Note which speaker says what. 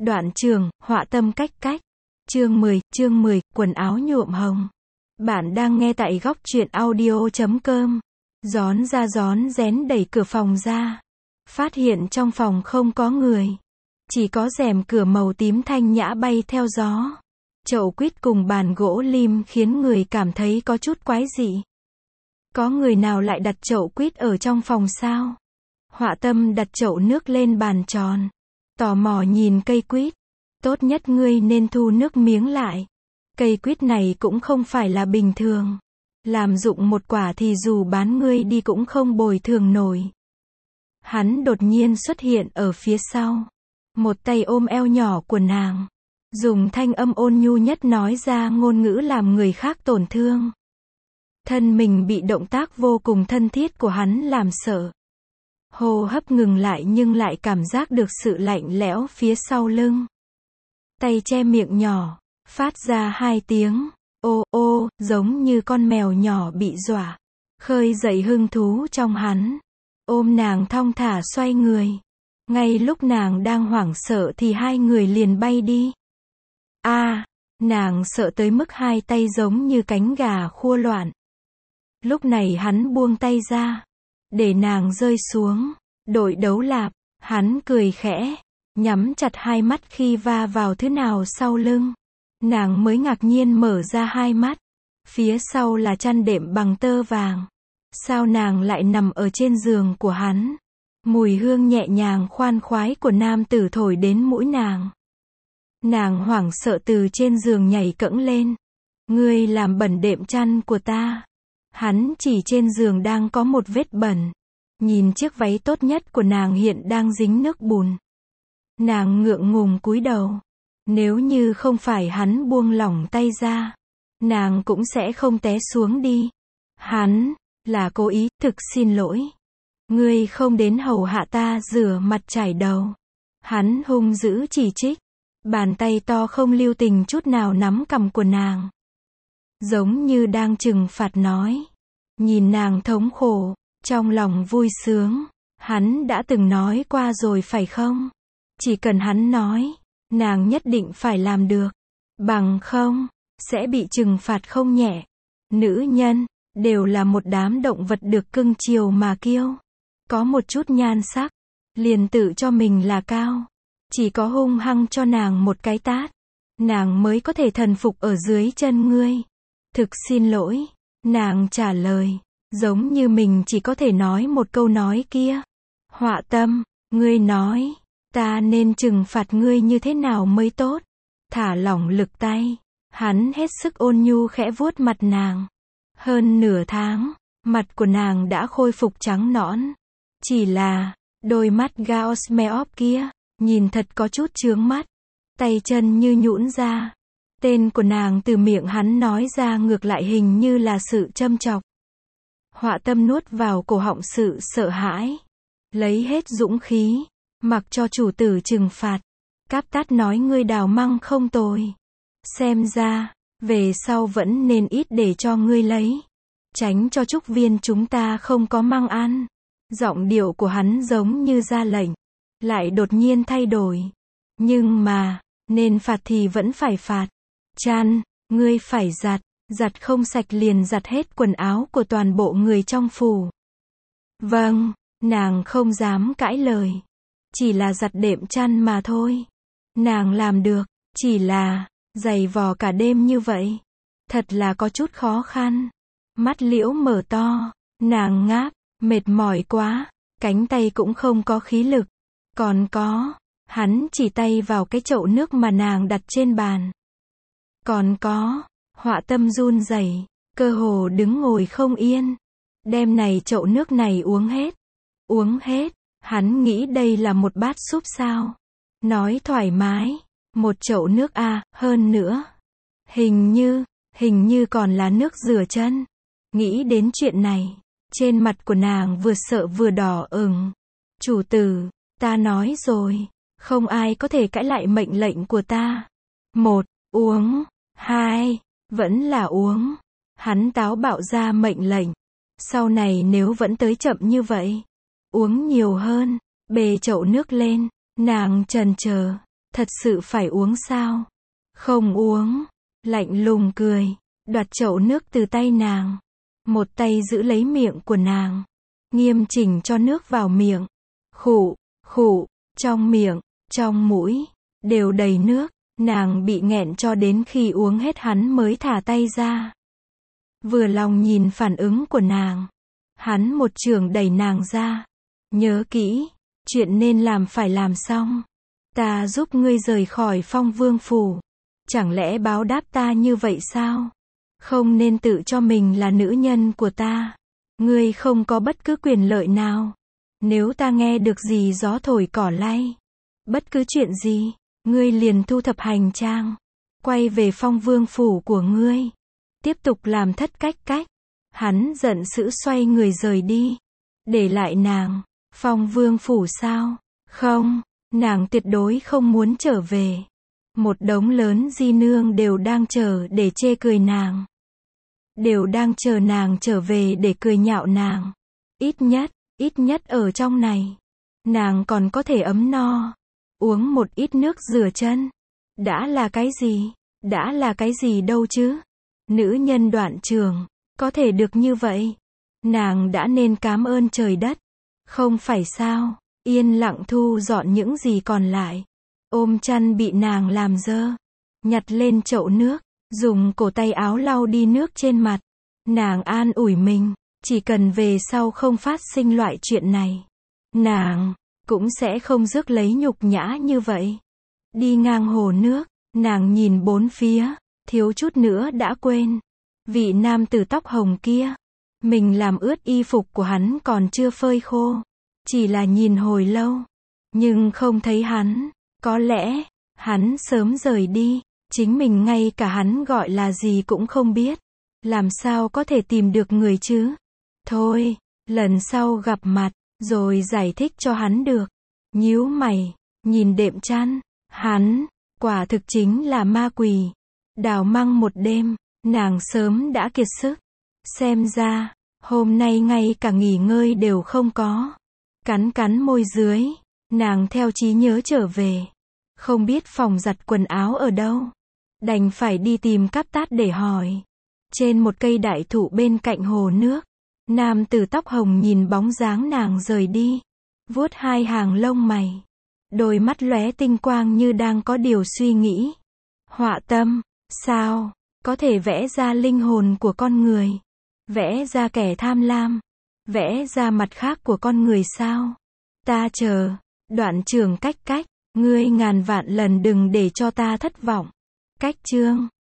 Speaker 1: Đoạn trường, họa tâm cách cách. Chương 10, quần áo nhuộm hồng. Bạn đang nghe tại góc truyện audio.com. Rón ra rón rén đẩy cửa phòng ra. Phát hiện trong phòng không có người. Chỉ có rèm cửa màu tím thanh nhã bay theo gió. Chậu quýt cùng bàn gỗ lim khiến người cảm thấy có chút quái dị. Có người nào lại đặt chậu quýt ở trong phòng sao? Họa tâm đặt chậu nước lên bàn tròn. Tò mò nhìn cây quýt. Tốt nhất ngươi nên thu nước miếng lại. Cây quýt này cũng không phải là bình thường. Làm dụng một quả thì dù bán ngươi đi cũng không bồi thường nổi. Hắn đột nhiên xuất hiện ở phía sau. Một tay ôm eo nhỏ của nàng. Dùng thanh âm ôn nhu nhất nói ra ngôn ngữ làm người khác tổn thương. Thân mình bị động tác vô cùng thân thiết của hắn làm sợ. Hô hấp ngừng lại nhưng lại cảm giác được sự lạnh lẽo phía sau lưng. Tay che miệng nhỏ, phát ra 2 tiếng, ô ô, giống như con mèo nhỏ bị dọa. Khơi dậy hứng thú trong hắn. Ôm nàng thong thả xoay người. Ngay lúc nàng đang hoảng sợ thì hai người liền bay đi. Nàng sợ tới mức hai tay giống như cánh gà khua loạn. Lúc này hắn buông tay ra. Để nàng rơi xuống. Đội đấu lạp, hắn cười khẽ. Nhắm chặt hai mắt khi va vào thứ nào sau lưng. Nàng mới ngạc nhiên mở ra hai mắt. Phía sau là chăn đệm bằng tơ vàng. Sao nàng lại nằm ở trên giường của hắn? Mùi hương nhẹ nhàng khoan khoái của nam tử thổi đến mũi nàng. Nàng hoảng sợ từ trên giường nhảy cẫng lên. Ngươi làm bẩn đệm chăn của ta. Hắn chỉ trên giường đang có một vết bẩn. Nhìn chiếc váy tốt nhất của nàng hiện đang dính nước bùn. Nàng ngượng ngùng cúi đầu. Nếu như không phải hắn buông lỏng tay ra, nàng cũng sẽ không té xuống đi. Hắn là cố ý, thực xin lỗi. Ngươi không đến hầu hạ ta rửa mặt chải đầu. Hắn hung dữ chỉ trích. Bàn tay to không lưu tình chút nào nắm cằm của nàng. Giống như đang trừng phạt nói. Nhìn nàng thống khổ, trong lòng vui sướng. Hắn đã từng nói qua rồi phải không? Chỉ cần hắn nói, nàng nhất định phải làm được. Bằng không, sẽ bị trừng phạt không nhẹ. Nữ nhân, đều là một đám động vật được cưng chiều mà kiêu. Có một chút nhan sắc, liền tự cho mình là cao. Chỉ có hung hăng cho nàng một cái tát, nàng mới có thể thần phục ở dưới chân ngươi. Thực xin lỗi, nàng trả lời, giống như mình chỉ có thể nói một câu nói kia. Họa tâm, ngươi nói, ta nên trừng phạt ngươi như thế nào mới tốt? Thả lỏng lực tay, hắn hết sức ôn nhu khẽ vuốt mặt nàng. Hơn nửa tháng, mặt của nàng đã khôi phục trắng nõn. Chỉ là, đôi mắt Gaosmeop kia, nhìn thật có chút chướng mắt. Tay chân như nhũn ra. Tên của nàng từ miệng hắn nói ra ngược lại hình như là sự châm chọc. Họa tâm nuốt vào cổ họng sự sợ hãi. Lấy hết dũng khí, mặc cho chủ tử trừng phạt. Cáp tát nói ngươi đào măng không tồi. Xem ra, về sau vẫn nên ít để cho ngươi lấy. Tránh cho trúc viên chúng ta không có măng ăn. Giọng điệu của hắn giống như ra lệnh. Lại đột nhiên thay đổi. Nhưng mà, nên phạt thì vẫn phải phạt. Chăn, ngươi phải giặt. Giặt không sạch liền giặt hết quần áo của toàn bộ người trong phủ. Vâng, nàng không dám cãi lời. Chỉ là giặt đệm chăn mà thôi. Nàng làm được, chỉ là, giày vò cả đêm như vậy. Thật là có chút khó khăn. Mắt liễu mở to, nàng ngáp, mệt mỏi quá, cánh tay cũng không có khí lực. Còn có, hắn chỉ tay vào cái chậu nước mà nàng đặt trên bàn. Còn có, họa tâm run rẩy, cơ hồ đứng ngồi không yên. Đêm này chậu nước này uống hết. Uống hết, hắn nghĩ đây là một bát súp sao. Nói thoải mái, một chậu nước hơn nữa. Hình như còn là nước rửa chân. Nghĩ đến chuyện này, trên mặt của nàng vừa sợ vừa đỏ ửng. Chủ tử, ta nói rồi, không ai có thể cãi lại mệnh lệnh của ta. 1, uống. 2, vẫn là uống. Hắn táo bạo ra mệnh lệnh. Sau này nếu vẫn tới chậm như vậy, uống nhiều hơn. Bê chậu nước lên, nàng chần chờ. Thật sự phải uống sao? Không uống. Lạnh lùng cười. Đoạt chậu nước từ tay nàng. Một tay giữ lấy miệng của nàng. Nghiêm chỉnh cho nước vào miệng. Khụ, khụ, trong miệng, trong mũi, đều đầy nước. Nàng bị nghẹn cho đến khi uống hết hắn mới thả tay ra. Vừa lòng nhìn phản ứng của nàng. Hắn một chưởng đẩy nàng ra. Nhớ kỹ, chuyện nên làm phải làm xong. Ta giúp ngươi rời khỏi Phong Vương phủ. Chẳng lẽ báo đáp ta như vậy sao? Không nên tự cho mình là nữ nhân của ta. Ngươi không có bất cứ quyền lợi nào. Nếu ta nghe được gì gió thổi cỏ lay, bất cứ chuyện gì, ngươi liền thu thập hành trang, quay về Phong Vương phủ của ngươi. Tiếp tục làm thất cách. Hắn giận dữ xoay người rời đi. Để lại nàng. Phong Vương phủ sao? Không, nàng tuyệt đối không muốn trở về. Một đống lớn di nương đều đang chờ để chê cười nàng. Đều đang chờ nàng trở về để cười nhạo nàng. Ít nhất ở trong này, nàng còn có thể ấm no. Uống một ít nước rửa chân. Đã là cái gì đâu chứ? Nữ nhân Đoạn Trường, có thể được như vậy. Nàng đã nên cảm ơn trời đất. Không phải sao? Yên lặng thu dọn những gì còn lại. Ôm chăn bị nàng làm dơ. Nhặt lên chậu nước, dùng cổ tay áo lau đi nước trên mặt. Nàng an ủi mình, chỉ cần về sau không phát sinh loại chuyện này, nàng cũng sẽ không rước lấy nhục nhã như vậy. Đi ngang hồ nước, nàng nhìn bốn phía, thiếu chút nữa đã quên. Vị nam tử tóc hồng kia, mình làm ướt y phục của hắn còn chưa phơi khô. Chỉ là nhìn hồi lâu, nhưng không thấy hắn. Có lẽ, hắn sớm rời đi. Chính mình ngay cả hắn gọi là gì cũng không biết. Làm sao có thể tìm được người chứ? Thôi, lần sau gặp mặt, rồi giải thích cho hắn được. Nhíu mày, nhìn đệm chăn. Hắn, quả thực chính là ma quỷ. Đào măng một đêm, nàng sớm đã kiệt sức. Xem ra, hôm nay ngay cả nghỉ ngơi đều không có. Cắn môi dưới, nàng theo trí nhớ trở về. Không biết phòng giặt quần áo ở đâu. Đành phải đi tìm Cáp Tát để hỏi. Trên một cây đại thụ bên cạnh hồ nước, nam tử tóc hồng nhìn bóng dáng nàng rời đi, vuốt hai hàng lông mày, đôi mắt lóe tinh quang như đang có điều suy nghĩ. Họa tâm, sao có thể vẽ ra linh hồn của con người, vẽ ra kẻ tham lam, vẽ ra mặt khác của con người sao? Ta chờ. Đoạn Trường cách, ngươi ngàn vạn lần đừng để cho ta thất vọng. Cách chương